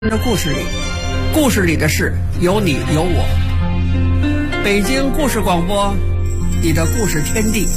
的故事里，故事里的事有你有我。北京故事广播，你的故事天地。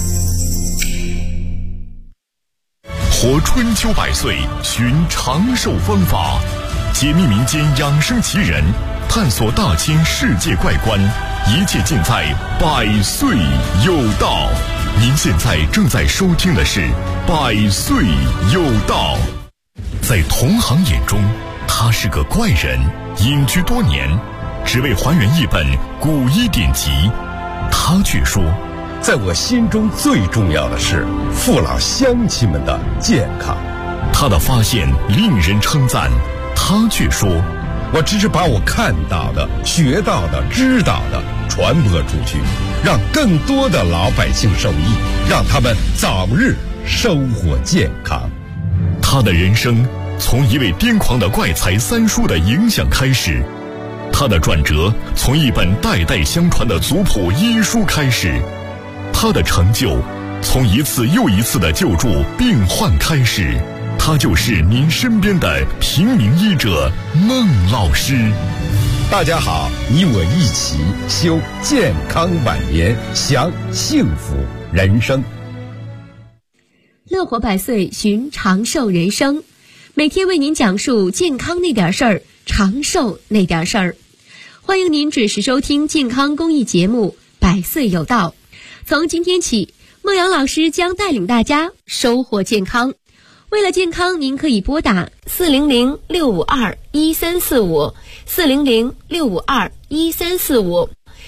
活春秋百岁，寻长寿方法，解密民间养生奇人，探索大千世界怪观，一切尽在百岁有道。您现在正在收听的是百岁有道。在同行眼中，他是个怪人，隐居多年，只为还原一本古医典籍。他却说， 在我心中最重要的是父老乡亲们的健康。 他的发现令人称赞，他却说， 我只是把我看到的、学到的、知道的传播出去，让更多的老百姓受益，让他们早日生活健康。 他的人生从一位癫狂的怪才三叔的影响开始，他的转折从一本代代相传的族谱医书开始，他的成就从一次又一次的救助病患开始。他就是您身边的平民医者孟老师。 大家好，你我一起修健康晚年，享幸福人生。 乐活百岁，寻长寿人生，每天为您讲述健康那点事儿，长寿那点事儿。欢迎您准时收听健康公益节目《百岁有道》。从今天起，孟阳老师将带领大家收获健康。为了健康，您可以拨打400-652-1345 400-652-1345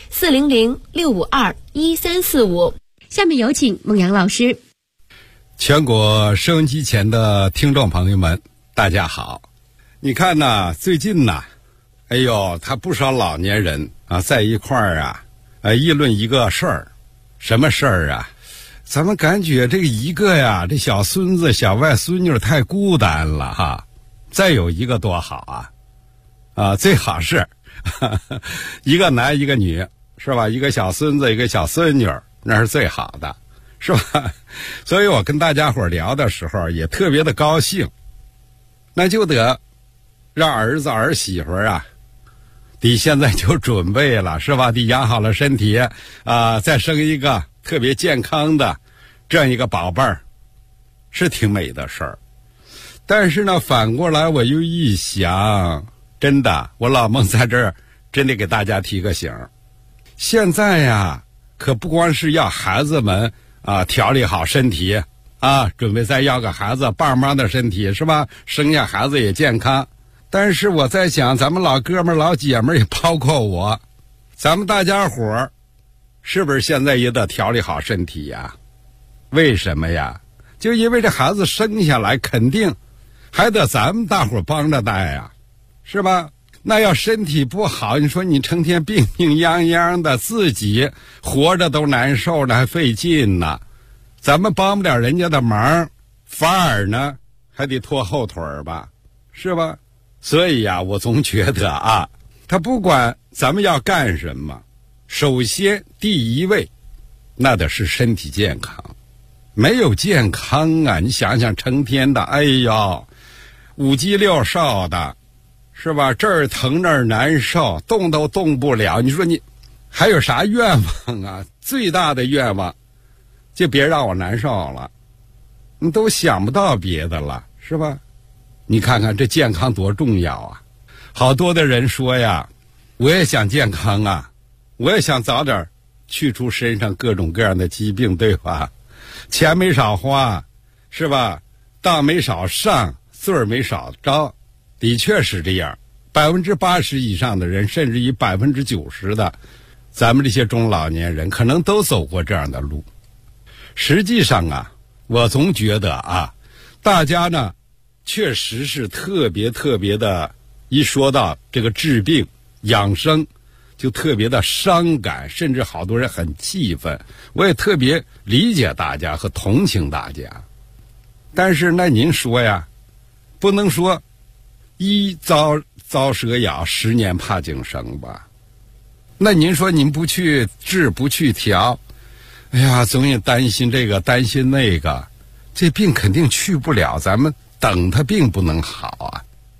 400-652-1345。下面有请孟阳老师。 全国收音机前的听众朋友们，大家好。你看呐，最近呐，哎呦，他不少老年人啊，在一块儿啊，议论一个事儿。什么事儿啊？咱们感觉这个一个呀，这小孙子、小外孙女太孤单了哈。再有一个多好啊！最好是一个男一个女，是吧？一个小孙子，一个小孙女，那是最好的，是吧？所以我跟大家伙聊的时候也特别的高兴。那就得让儿子儿媳妇啊，得现在就准备了，是吧？得养好了身体啊，再生一个特别健康的这样一个宝贝儿，是挺美的事儿。但是呢，反过来我又一想，真的，我老孟在这儿真得给大家提个醒。现在呀，可不光是要孩子们啊调理好身体啊，准备再要个孩子，棒棒的身体，是吧？生下孩子也健康。但是我在想，咱们老哥们儿老姐们儿，也包括我，咱们大家伙儿是不是现在也得调理好身体呀？为什么呀？就因为这孩子生下来肯定还得咱们大伙儿帮着带呀，是吧？那要身体不好，你说你成天病病殃殃的，自己活着都难受了，还费劲呢。咱们帮不了人家的忙，反而呢还得拖后腿儿吧，是吧？所以呀，我总觉得啊，他不管咱们要干什么，首先第一位那得是身体健康。没有健康啊，你想想成天的哎呦五鸡六兽的，是吧？这儿疼那儿难受，动都动不了，你说你还有啥愿望啊？最大的愿望就别让我难受了，你都想不到别的了，是吧？你看看这健康多重要啊。好多的人说呀，我也想健康啊，我也想早点去除身上各种各样的疾病，对吧？钱没少花，是吧？当没少上，罪儿没少招，的确是这样。80%以上的人，甚至于90%的咱们这些中老年人，可能都走过这样的路。实际上啊，我总觉得啊，大家呢确实是特别的，一说到这个治病养生就特别的伤感，甚至好多人很气愤。我也特别理解大家和同情大家。但是那您说呀，不能说一遭蛇咬，10年怕井绳吧？那您说您不去治不去调，哎呀，总也担心这个担心那个，这病肯定去不了，咱们等它并不能好啊。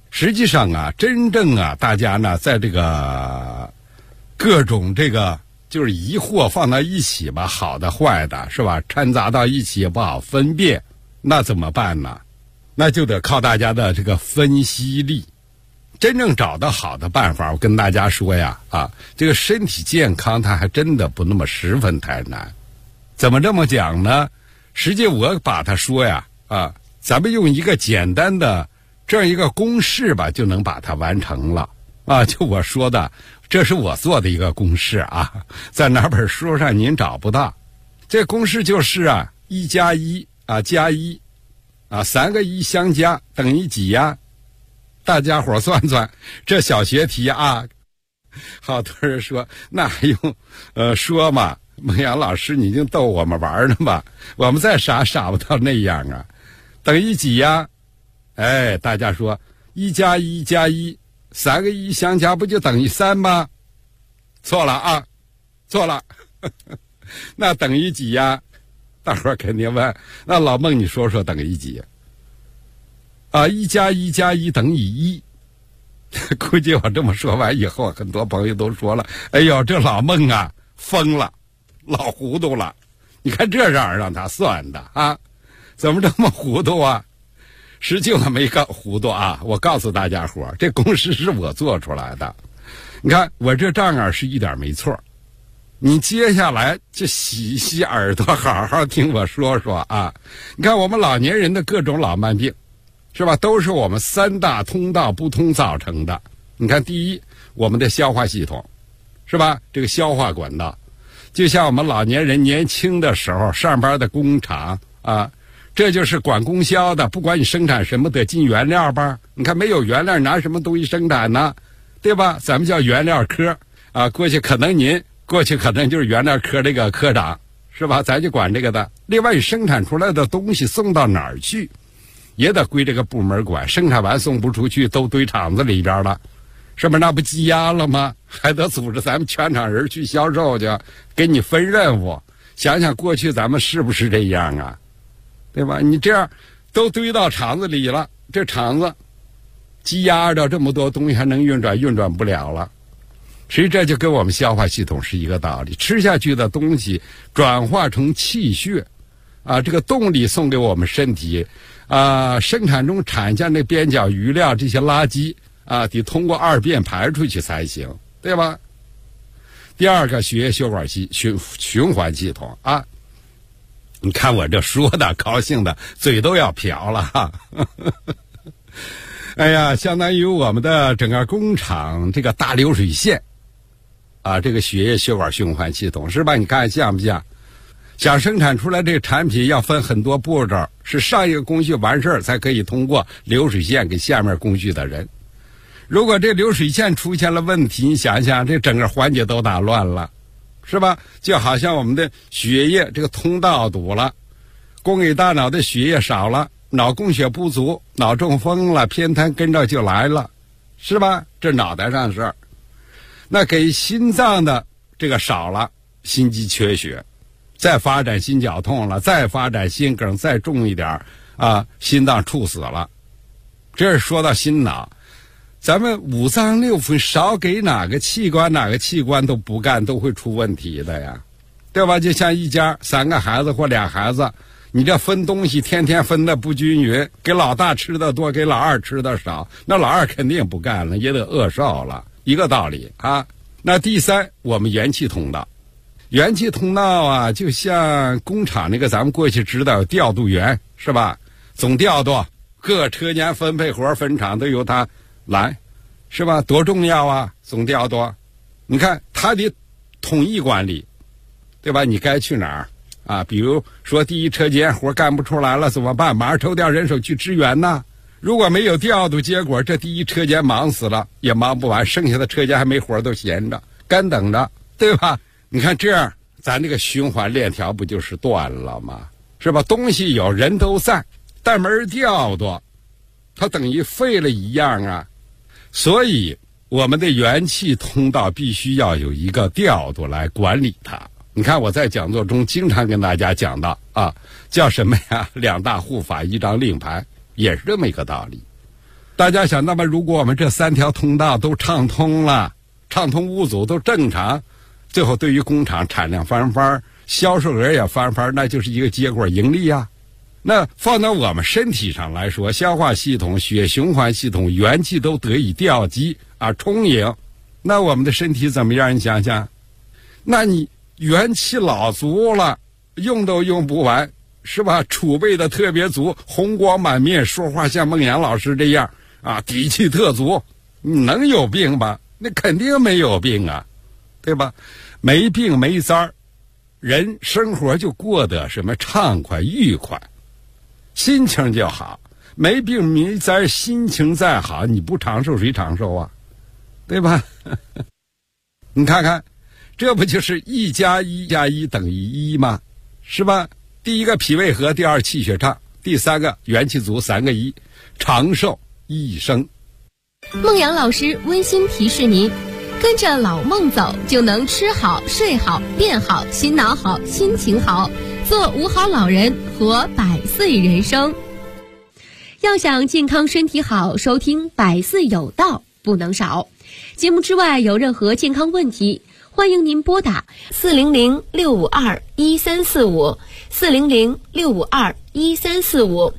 实际上啊，真正啊，大家呢在这个各种这个就是疑惑放到一起吧，好的坏的是吧，掺杂到一起也不好分辨，那怎么办呢？那就得靠大家的这个分析力。真正找到好的办法，我跟大家说呀，这个身体健康它还真的不那么十分太难。怎么这么讲呢？实际我把它说呀，咱们用一个简单的这样一个公式吧，就能把它完成了。就我说的，这是我做的一个公式啊，在哪本书上您找不到。这公式就是1加1加13个1相加等于几呀？大家伙算算，这小学题啊，好多人说那还用说嘛？孟阳老师，你已经逗我们玩了吧？我们再傻不到那样啊！等于几呀？大家说1加1加1 3个1相加不就等于3吗？错了错了。那等于几呀？大伙儿肯定问，那老孟你说说等于几？1加1加1等于1。估计我这么说完以后，很多朋友都说了，哎呦，这老孟啊疯了，老糊涂了。你看这样让他算的怎么这么糊涂啊？实际我没搞糊涂我告诉大家伙，这公式是我做出来的。你看我这账是一点没错。你接下来就洗洗耳朵，好好听我说说你看我们老年人的各种老慢病，是吧？都是我们3大通道不通造成的。你看，第一，我们的消化系统，是吧？这个消化管道，就像我们老年人年轻的时候上班的工厂这就是管供销的，不管你生产什么得进原料吧。你看没有原料拿什么东西生产呢？对吧？咱们叫原料科过去可能就是原料科这个科长，是吧？咱就管这个的。另外，你生产出来的东西送到哪儿去，也得归这个部门管。生产完送不出去，都堆厂子里边了，是不是？那不积压了吗？还得组织咱们全厂人去销售去，给你分任务。想想过去咱们是不是这样对吧？你这样都堆到厂子里了，这厂子积压着这么多东西，还能运转不了了。其实这就跟我们消化系统是一个道理，吃下去的东西转化成气血这个动力送给我们身体生产中产下那边角余料这些垃圾得通过2便排出去才行，对吧？第二个，血液血管循环系统你看我这说的高兴的嘴都要瓢了哎呀，相当于我们的整个工厂这个大流水线这个血液血管循环系统，是吧？你看像不像？想生产出来这个产品要分很多步骤，是上一个工序完事儿才可以通过流水线给下面工序的人。如果这流水线出现了问题，你想想这整个环节都打乱了，是吧？就好像我们的血液这个通道堵了，供给大脑的血液少了，脑供血不足，脑中风了，偏瘫跟着就来了，是吧？这脑袋上的事儿。那给心脏的这个少了，心肌缺血，再发展心绞痛了，再发展心梗，再重一点心脏猝死了。这是说到心脑，咱们5脏6腑少给哪个器官都不干，都会出问题的呀，对吧？就像一家3个孩子或2孩子，你这分东西天天分的不均匀，给老大吃的多，给老二吃的少，那老二肯定不干了，也得饿瘦了，一个道理那第三，我们元气通道，元气通道就像工厂那个咱们过去知道调度员，是吧？总调度各车间分配活分厂都由他来，是吧？多重要总调度。你看他得统一管理，对吧？你该去哪儿比如说第一车间活干不出来了怎么办？马上抽调人手去支援呐。如果没有调度，结果这第一车间忙死了，也忙不完，剩下的车间还没活都闲着干等着，对吧？你看这样咱这个循环链条不就是断了吗？是吧？东西有，人都在，但没人调度，它等于废了一样所以我们的元气通道必须要有一个调度来管理它。你看我在讲座中经常跟大家讲到叫什么呀？2大护法，1张令牌，也是这么一个道理。 大家想，那么如果我们这3条通道都畅通了，畅通无阻，都正常，最后对于工厂产量翻番，销售额也翻番，那就是一个结果，盈利啊。那放到我们身体上来说，消化系统、血循环系统、元气都得以调集啊，充盈，那我们的身体怎么样？你想想，那你元气老足了，用都用不完，是吧？储备的特别足，红光满面，说话像孟阳老师这样啊，底气特足，你能有病吧？那肯定没有病啊，对吧？没病没灾儿，人生活就过得什么畅快愉快，心情就好。没病没灾，心情再好，你不长寿谁长寿啊？对吧？你看看，这不就是1+1+1等于1吗？是吧？第一个脾胃和，第二气血畅，第三个元气足，3个1，长寿一生。 孟阳老师温馨提示您，跟着老孟走，就能吃好、睡好、变好、心脑好、心情好，做5好老人，活100岁人生。要想健康身体好，收听百岁有道不能少。节目之外有任何健康问题，欢迎您拨打400-652-1345 400-652-1345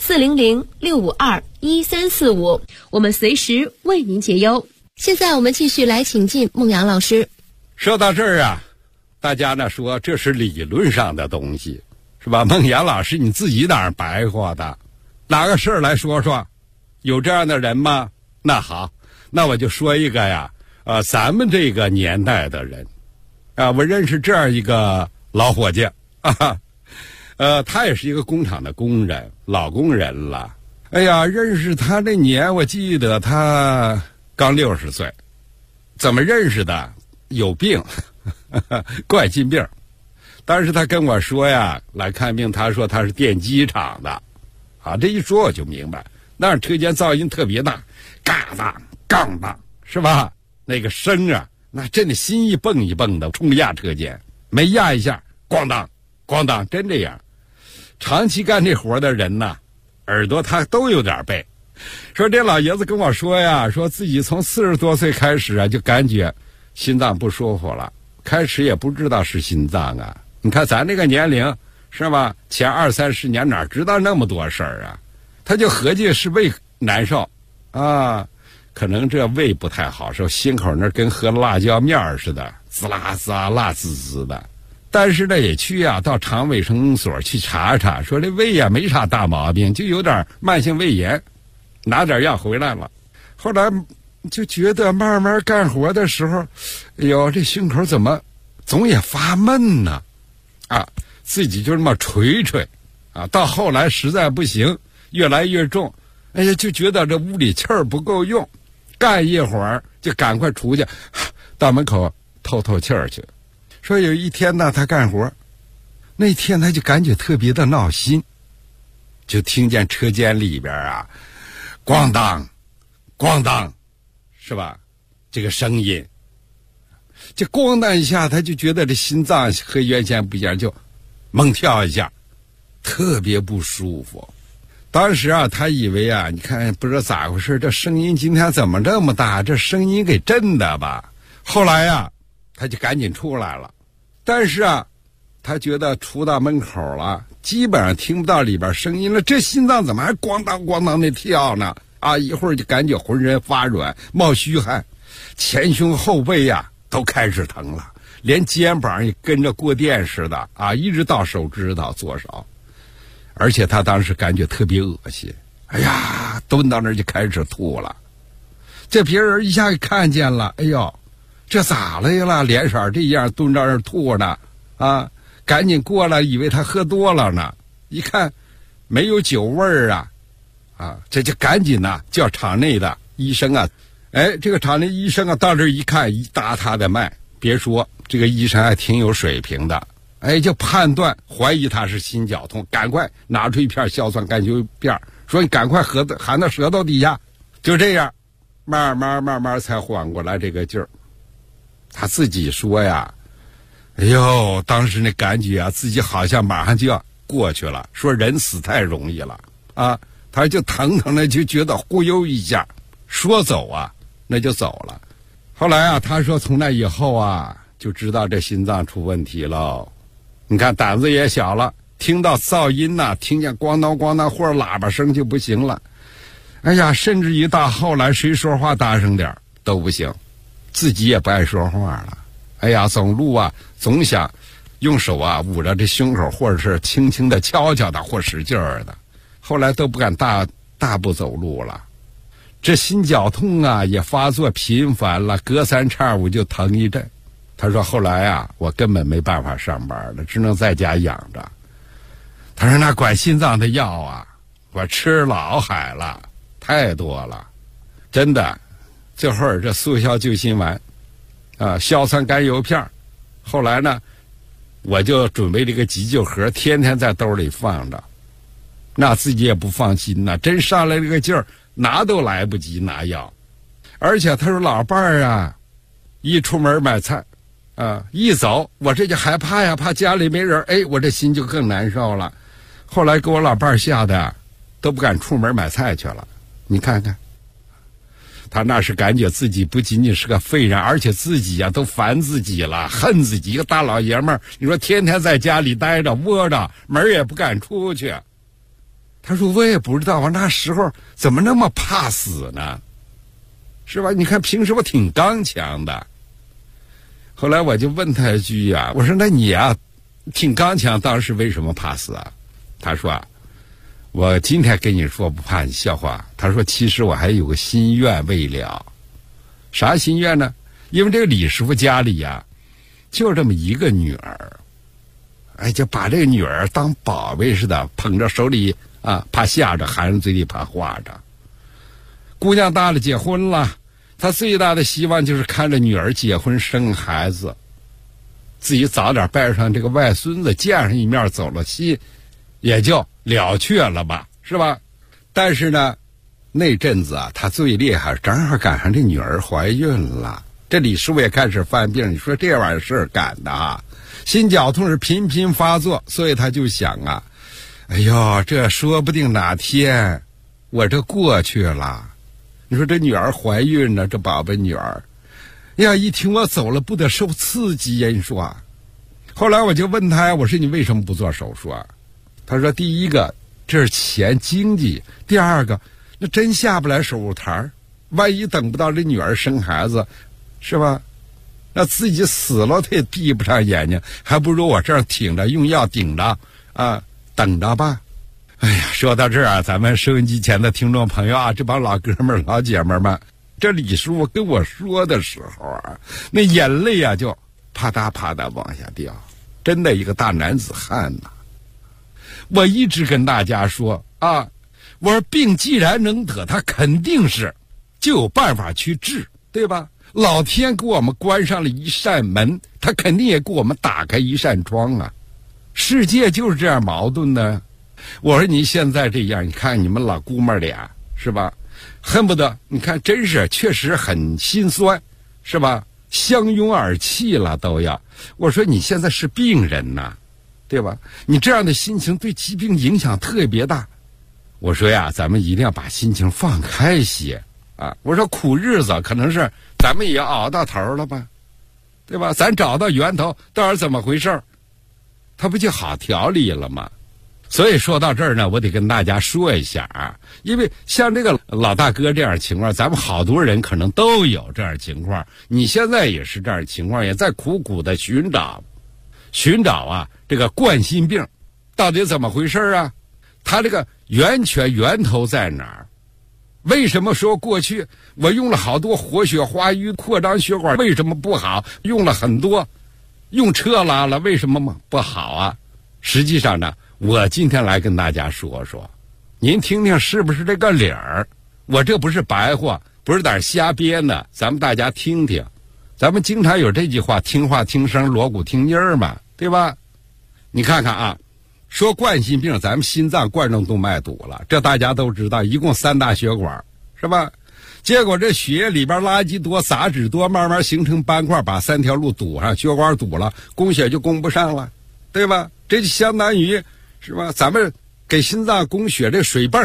400-652-1345，我们随时为您解忧。现在我们继续来请进孟阳老师。 说到这儿啊，大家呢说这是理论上的东西，是吧？孟阳老师你自己哪儿白话的？拿个事儿来说说，有这样的人吗？那好，那我就说一个呀，咱们这个年代的人，我认识这样一个老伙计啊，他也是一个工厂的工人，老工人了。哎呀，认识他那年，我记得他刚60岁，怎么认识的？有病，怪金病。当时他跟我说呀，来看病，他说他是电机厂的。啊，这一说我就明白，那车间噪音特别大，嘎当杠当，是吧？那个声啊，那真的心一蹦一蹦的，冲压车间，没压一下，咣当咣当，真这样。长期干这活的人呢，耳朵他都有点背。说这老爷子跟我说呀，说自己从40多岁开始啊，就感觉心脏不舒服了，开始也不知道是心脏啊。你看咱这个年龄，是吧？前20-30年哪知道那么多事儿啊？他就合计是胃难受啊，可能这胃不太好受，心口那跟喝辣椒面似的，滋啦滋啦辣滋滋的。但是呢，也去啊，到肠卫生所去查查，说这胃啊没啥大毛病，就有点慢性胃炎，拿点药回来了。后来就觉得慢慢干活的时候，哎呦，这胸口怎么总也发闷呢？啊，自己就这么捶捶，啊，到后来实在不行，越来越重，哎呀，就觉得这屋里气儿不够用，干一会儿就赶快出去，到门口透透气儿去。说有一天呢，他干活，那天他就感觉特别的闹心，就听见车间里边啊，咣当，咣当，是吧？这个声音，这咣当一下，他就觉得这心脏和原先不一样，就猛跳一下，特别不舒服。当时啊，他以为啊，你看不知道咋回事，这声音今天怎么这么大？这声音给震的吧？后来啊，他就赶紧出来了。但是啊，他觉得出到门口了，基本上听不到里边声音了。这心脏怎么还咣当咣当的跳呢？啊，一会儿就感觉浑身发软，冒虚汗，前胸后背呀都开始疼了，连肩膀也跟着过电似的啊，一直到手指头左手。而且他当时感觉特别恶心，哎呀，蹲到那儿就开始吐了。这别人一下给看见了，哎呦，这咋了呀？脸色这样蹲到那儿吐呢？啊，赶紧过来，以为他喝多了呢。一看没有酒味儿啊，啊，这就赶紧呐叫厂内的医生啊。哎，这个厂内医生啊到这儿一看，一搭他的脉，别说这个医生还挺有水平的，哎，就判断怀疑他是心绞痛，赶快拿出一片硝酸甘球片，说你赶快含到舌头底下。就这样，慢慢才缓过来这个劲儿。他自己说呀，哎呦，当时那感觉啊，自己好像马上就要过去了，说人死太容易了啊。 他就腾腾的就觉得忽悠一下，说走啊那就走了。后来啊，他说从那以后啊就知道这心脏出问题了。你看胆子也小了，听到噪音呐，听见咣当咣当或者喇叭声就不行了。哎呀，甚至于到后来谁说话大声点都不行，自己也不爱说话了。哎呀，走路啊总想用手啊捂着这胸口，或者是轻轻的敲敲的或使劲儿的。后来都不敢大步走路了。这心绞痛啊也发作频繁了，隔三差五就疼一阵。他说后来啊我根本没办法上班了，只能在家养着。他说那管心脏的药啊我吃老海了，太多了，真的。这会儿这速效救心丸啊，硝酸甘油片，后来呢我就准备这个急救盒，天天在兜里放着。那自己也不放心呐，真上来这个劲儿拿都来不及拿药。而且他说老伴儿啊一出门买菜啊一走，我这就害怕呀，怕家里没人，哎，我这心就更难受了。后来给我老伴儿吓得都不敢出门买菜去了。你看看他那是感觉自己不仅仅是个废人，而且自己呀都烦自己了，恨自己，一个大老爷们儿，你说天天在家里待着窝着，门也不敢出去。他说我也不知道我那时候怎么那么怕死呢，是吧？你看平时我挺刚强的。后来我就问他一句啊，我说那你啊挺刚强，当时为什么怕死啊？他说啊，我今天跟你说不怕你笑话。他说其实我还有个心愿未了。啥心愿呢？因为这个李师傅家里呀就这么一个女儿，哎，就把这个女儿当宝贝似的捧着手里啊，怕吓着，含着嘴里怕化着。姑娘大了结婚了，他最大的希望就是看着女儿结婚生孩子，自己早点拜上这个外孙子，见上一面走了心也就了却了吧，是吧？但是呢那阵子啊他最厉害，正好赶上这女儿怀孕了，这李师傅也开始犯病。你说这玩意儿事儿赶的啊，心绞痛是频频发作，所以他就想啊，哎呦，这说不定哪天我这过去了。你说这女儿怀孕了，这宝贝女儿呀，一听我走了不得受刺激呀。你说啊，后来我就问他呀，我说你为什么不做手术啊？他说第一个这是钱经济，第二个那真下不来手术台，万一等不到这女儿生孩子，是吧？那自己死了他也闭不上眼睛，还不如我这样挺着用药顶着啊，等着吧。哎呀，说到这儿啊，咱们收音机前的听众朋友啊，这帮老哥们儿老姐们儿们，这李师傅跟我说的时候啊，那眼泪啊就啪嗒啪嗒往下掉，真的一个大男子汉呐。我一直跟大家说啊，我说病既然能得，他肯定是就有办法去治，对吧？老天给我们关上了一扇门，他肯定也给我们打开一扇窗啊。世界就是这样矛盾的。我说你现在这样，你看你们老姑们俩是吧，恨不得你看真是确实很心酸，是吧？相拥而泣了都要。我说你现在是病人呐，对吧？你这样的心情对疾病影响特别大。我说呀，咱们一定要把心情放开些啊！我说苦日子可能是咱们也熬到头了吧，对吧？咱找到源头到底怎么回事，它不就好调理了吗？所以说到这儿呢，我得跟大家说一下啊，因为像这个老大哥这样的情况，咱们好多人可能都有这样的情况，你现在也是这样的情况，也在苦苦的寻找啊，这个冠心病到底怎么回事啊？它这个源头在哪儿？为什么说过去我用了好多活血化瘀扩张血管为什么不好？用了很多，用车拉了为什么不好啊？实际上呢，我今天来跟大家说说，您听听是不是这个理儿？我这不是白话，不是在这瞎编的，咱们大家听听。咱们经常有这句话，听话听声，锣鼓听音儿嘛，对吧？你看看啊，说冠心病，咱们心脏冠状动脉堵了，这大家都知道，一共3大血管，是吧？结果这血液里边垃圾多，杂质多，慢慢形成斑块，把3条路堵上，血管堵了，供血就供不上了，对吧？这就相当于是吧，咱们给心脏供血这水泵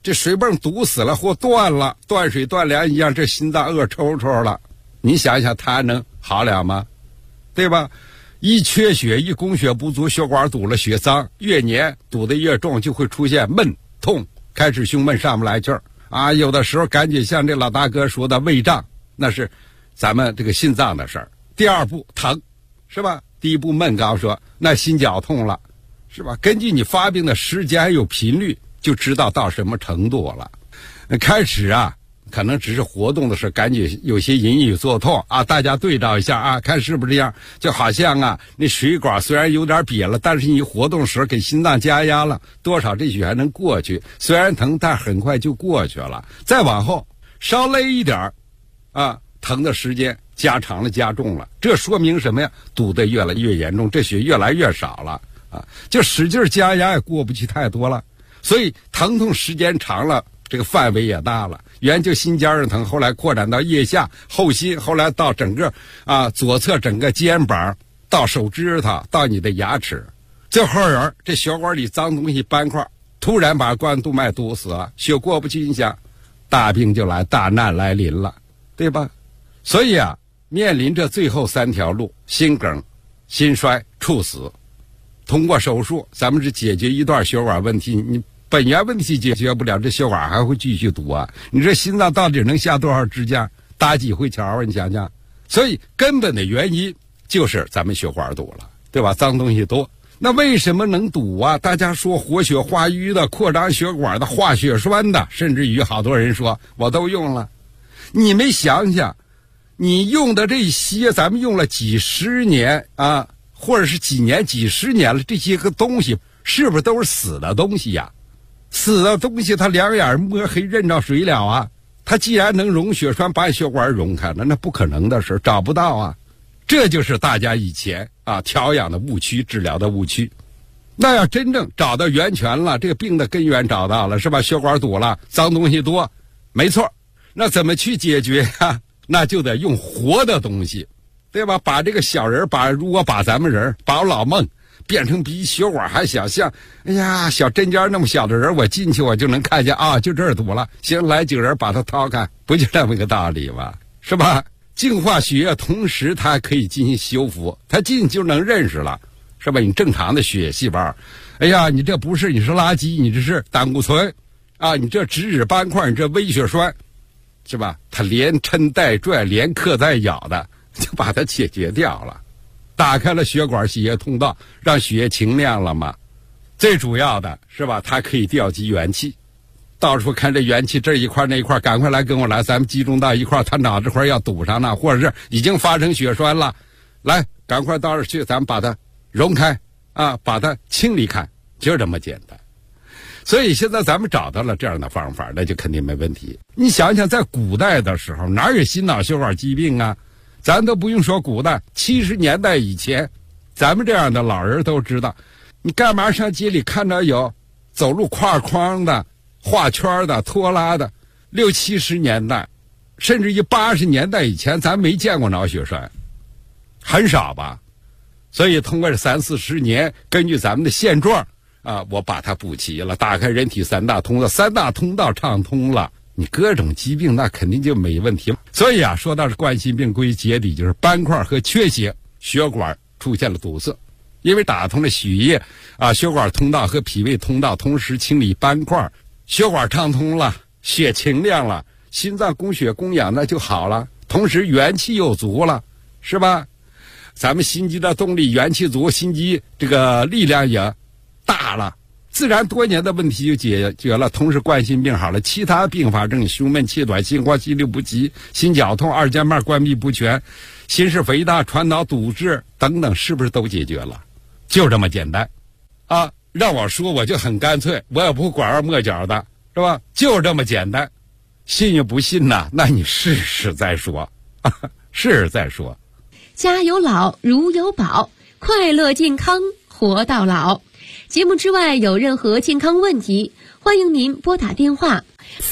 这水泵堵死了或断了，断水断粮一样，这心脏恶抽抽了，你想想他能好了吗？对吧？一缺血，一供血不足，血管堵了，血脏越粘堵得越重，就会出现闷痛，开始胸闷上不来气儿啊。有的时候感觉像这老大哥说的胃胀，那是咱们这个心脏的事儿。第二步疼，是吧？第一步闷，刚说那心绞痛了，是吧？根据你发病的时间还有频率，就知道到什么程度了。开始啊，可能只是活动的时候感觉有些隐隐作痛啊，大家对照一下啊，看是不是这样？就好像啊，那水管虽然有点瘪了，但是你活动时给心脏加压了，多少这血还能过去。虽然疼，但很快就过去了。再往后稍累一点啊，疼的时间加长了，加重了，这说明什么呀？堵得越来越严重，这血越来越少了啊，就使劲加压也过不去太多了，所以疼痛时间长了，这个范围也大了，原就心尖上疼，后来扩展到腋下、后心，后来到整个左侧整个肩膀，到手指头，到你的牙齿。最后人这血管里脏东西斑块突然把冠动脉堵死了，血过不去，你想大病就来，大难来临了，对吧？所以啊，面临着最后3条路：心梗、心衰、猝死。通过手术咱们是解决一段血管问题，你本源问题解决不了，这血管还会继续堵啊！你这心脏到底能下多少支架，打几回桥啊？你想想。所以根本的原因就是咱们血管堵了，对吧？脏东西多。那为什么能堵啊？大家说活血化瘀的、扩张血管的、化血栓的，甚至于好多人说我都用了。你没想想，你用的这些咱们用了几十年啊，或者是几年、几十年了，这些个东西是不是都是死的东西呀？死的东西它两眼摸黑认着水了啊！它既然能溶血栓，把血管溶开了，那不可能的事，找不到啊！这就是大家以前调养的误区，治疗的误区。那要真正找到源泉了，这个病的根源找到了，是吧？血管堵了，脏东西多，没错。那怎么去解决呀？那就得用活的东西，对吧？把这个小人，如果把咱们人，把我老孟变成比血管还小，像哎呀小针尖那么小的人，我进去我就能看见啊，就这儿堵了，行，来几个人把它掏开，不就这么个道理吗？是吧？净化血液，同时它可以进行修复，它进去就能认识了，是吧？你正常的血细胞，哎呀，你这不是，你是垃圾，你这是胆固醇啊，你这脂质斑块，你这微血栓，是吧？它连抻带拽，连克带咬的，就把它解决掉了。打开了血管血液通道，让血液清亮了嘛。最主要的是吧，它可以调集元气，到处看这元气这一块那一块，赶快来跟我来，咱们集中到一块，他脑这块要堵上呢，或者是已经发生血栓了，来赶快到这去，咱们把它溶开啊，把它清理开，就这么简单。所以现在咱们找到了这样的方法，那就肯定没问题。你想想，在古代的时候，哪有心脑血管疾病啊？咱都不用说古代，70年代以前，咱们这样的老人都知道，你干嘛上街里看到有走路挎筐的、画圈的、拖拉的，60、70年代，甚至于80年代以前，咱没见过脑血栓，很少吧？所以通过这30、40年，根据咱们的现状我把它补齐了，打开人体3大通道，3大通道畅通了，你各种疾病那肯定就没问题了。所以说到是冠心病，归结底就是斑块和缺血，血管出现了堵塞，因为打通了血液血管通道和脾胃通道，同时清理斑块，血管畅通了，血清亮了，心脏供血供氧那就好了，同时元气又足了，是吧？咱们心肌的动力元气足，心肌这个力量也大了，自然多年的问题就解决了，同时冠心病好了，其他并发症胸闷气短、心慌心律不齐、心绞痛、二尖瓣关闭不全、心室肥大、传导堵滞等等，是不是都解决了？就这么简单让我说我就很干脆，我也不拐弯抹角的，是吧？就这么简单，信与不信呢？那你试试再说试试再说。 家有老如有宝，快乐健康活到老。节目之外有任何健康问题，欢迎您拨打电话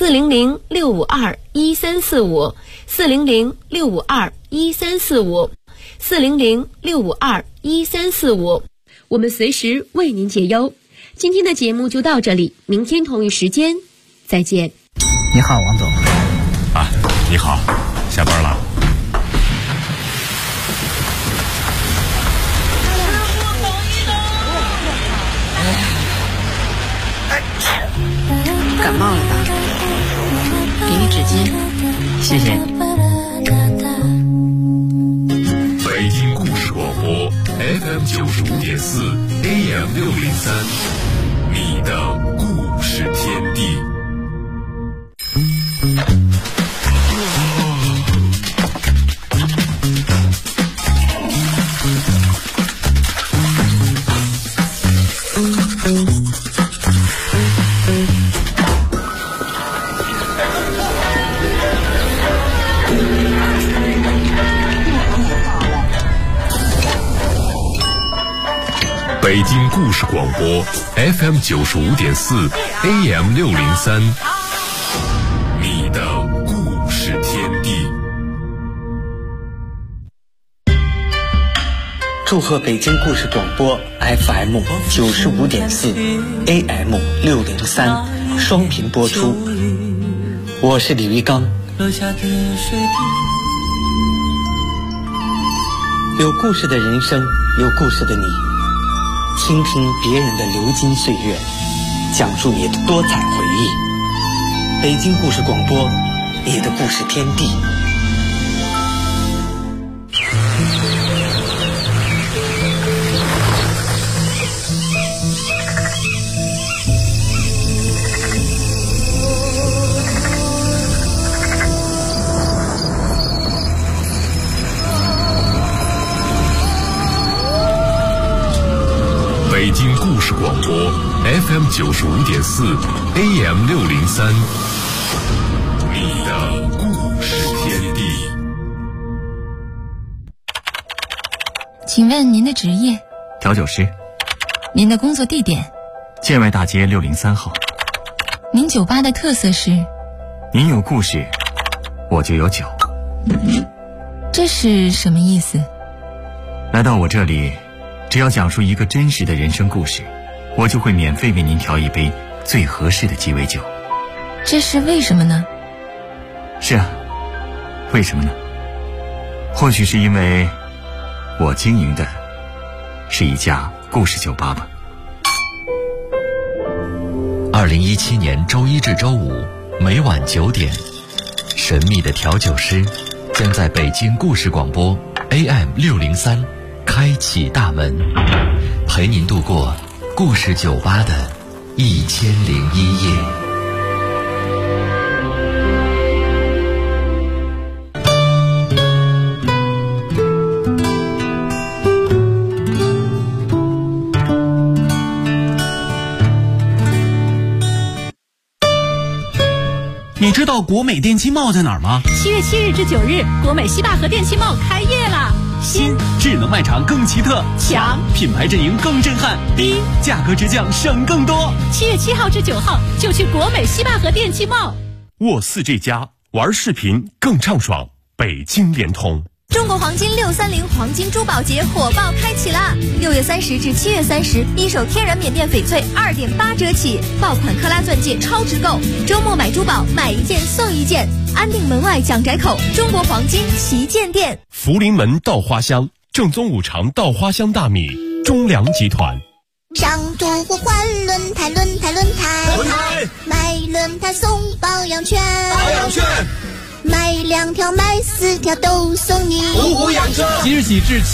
400-652-1345 400-652-1345 400-652-1345，我们随时为您解忧。今天的节目就到这里，明天同一时间再见。 你好，王总。 啊，你好，下班了。 感冒了吧？给你纸巾。 谢谢。 北京故事广播 FM 95.4 AM 603，你的故事天地。北京故事广播 FM 95.4 AM 603，你的故事天地。 祝贺北京故事广播 FM 95.4 AM 603双频播出。我是李玉刚。有故事的人生，有故事的你，倾听别人的流金岁月，讲述你的多彩回忆。北京故事广播，你的故事天地。 北京故事广播 FM 95.4 AM 603，你的故事天地。 请问您的职业？ 调酒师。 您的工作地点？ 建外大街603号。 您酒吧的特色是？ 您有故事，我就有酒。 这是什么意思？ 来到我这里，只要讲述一个真实的人生故事，我就会免费为您调一杯最合适的鸡尾酒。 这是为什么呢？ 是啊，为什么呢？或许是因为我经营的是一家故事酒吧吧。 2017年周一至周五每晚9点，神秘的调酒师将在北京故事广播 AM 603开启大门，陪您度过故事酒吧的1001夜。 你知道国美电器贸在哪儿吗 ？7月7日至9日，国美西坝河电器贸开业啦！ 新智能卖场更奇特， 强品牌阵营更震撼，低价格直降省更多。 7月7号至9号就去国美西坝河电器贸。 沃4这家玩视频更畅爽，北京联通。 中国黄金630黄金珠宝节火爆开启啦！6月30至7月30，一手天然缅甸翡翠2.8折起，爆款克拉钻戒超值购，周末买珠宝买一件送一件，安定门外蒋窄口中国黄金旗舰店。 福临门稻花香，正宗五常稻花香大米，中粮集团。 上图互换轮胎，买轮胎送保养券，买2条买4条都送你， 虎虎养车。即日起至